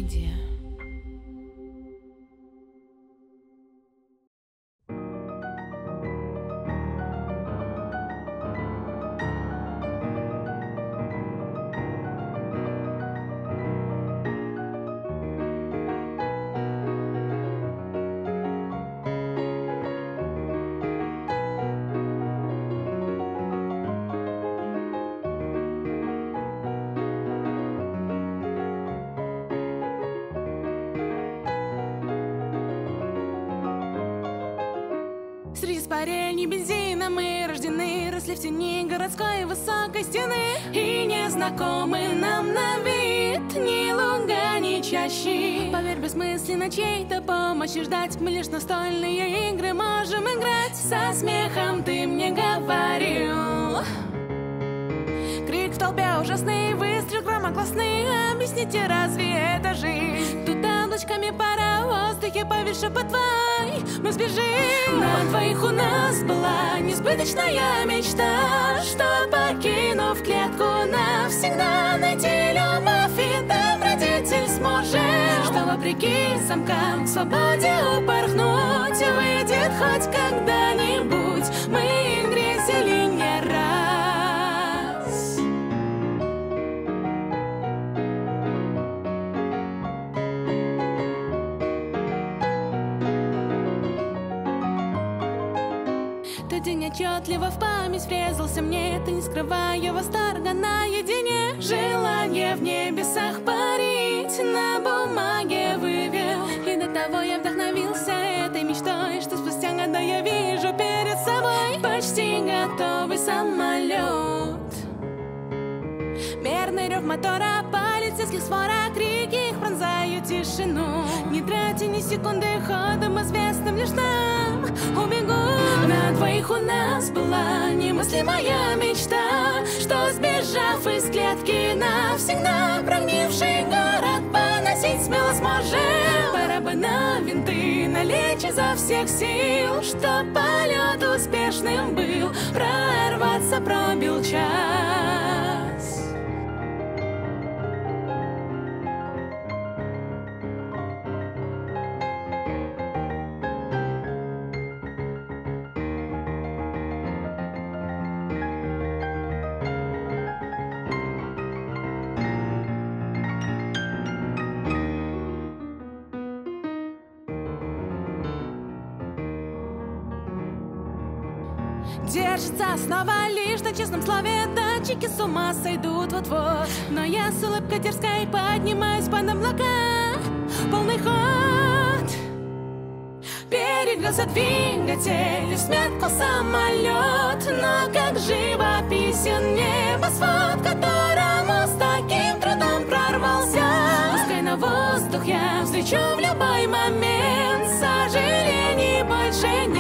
Индия. Среди испарений бензина мы рождены, росли в тени городской высокой стены. И незнакомы нам на вид ни луга, ни чащи. Поверь, бессмысленно чьей-то помощи ждать. Мы лишь настольные игры можем играть. Со смехом ты мне говорил. Крик в толпе ужасный, выстрел громогласный. Объясните, разве это жизнь? Тут облачками пара, в воздухе повисший подвой. Мы сбежим. На двоих у нас была несбыточная мечта, что, покинув клетку, навсегда найти любовь и добродетель сможем. Что, вопреки замкам, к свободе упорхнуть выйдет хоть когда-нибудь. Мы грезили не раз. Тот день отчетливо в память врезался мне. Ты, не скрывая восторга наедине, желание в небесах парить на бумаге вывел. И до того я вдохновился этой мечтой, что спустя года я вижу перед собой почти готовый самолет. Мерный рев мотора, полицейских свора, крики их пронзают тишину. Не тратя ни секунды, ходом известным лишь нам убегу. На двоих у нас была немыслимая мечта, что, сбежав из клетки, навсегда прогнивший город поносить смело сможем. Пора бы на винты налечь изо всех сил, что полет успешным был, прорваться пробил час. Держится снова лишь на честном слове, датчики с ума сойдут вот-вот. Но я с улыбкой дерзкой поднимаюсь под облака. Полный ход. Перегрелся двигатель, взметкал самолет. Но как живописен небосвод, которому с таким трудом прорвался. Пускай на воздух я взлечу в любой момент, сожалений больше нет.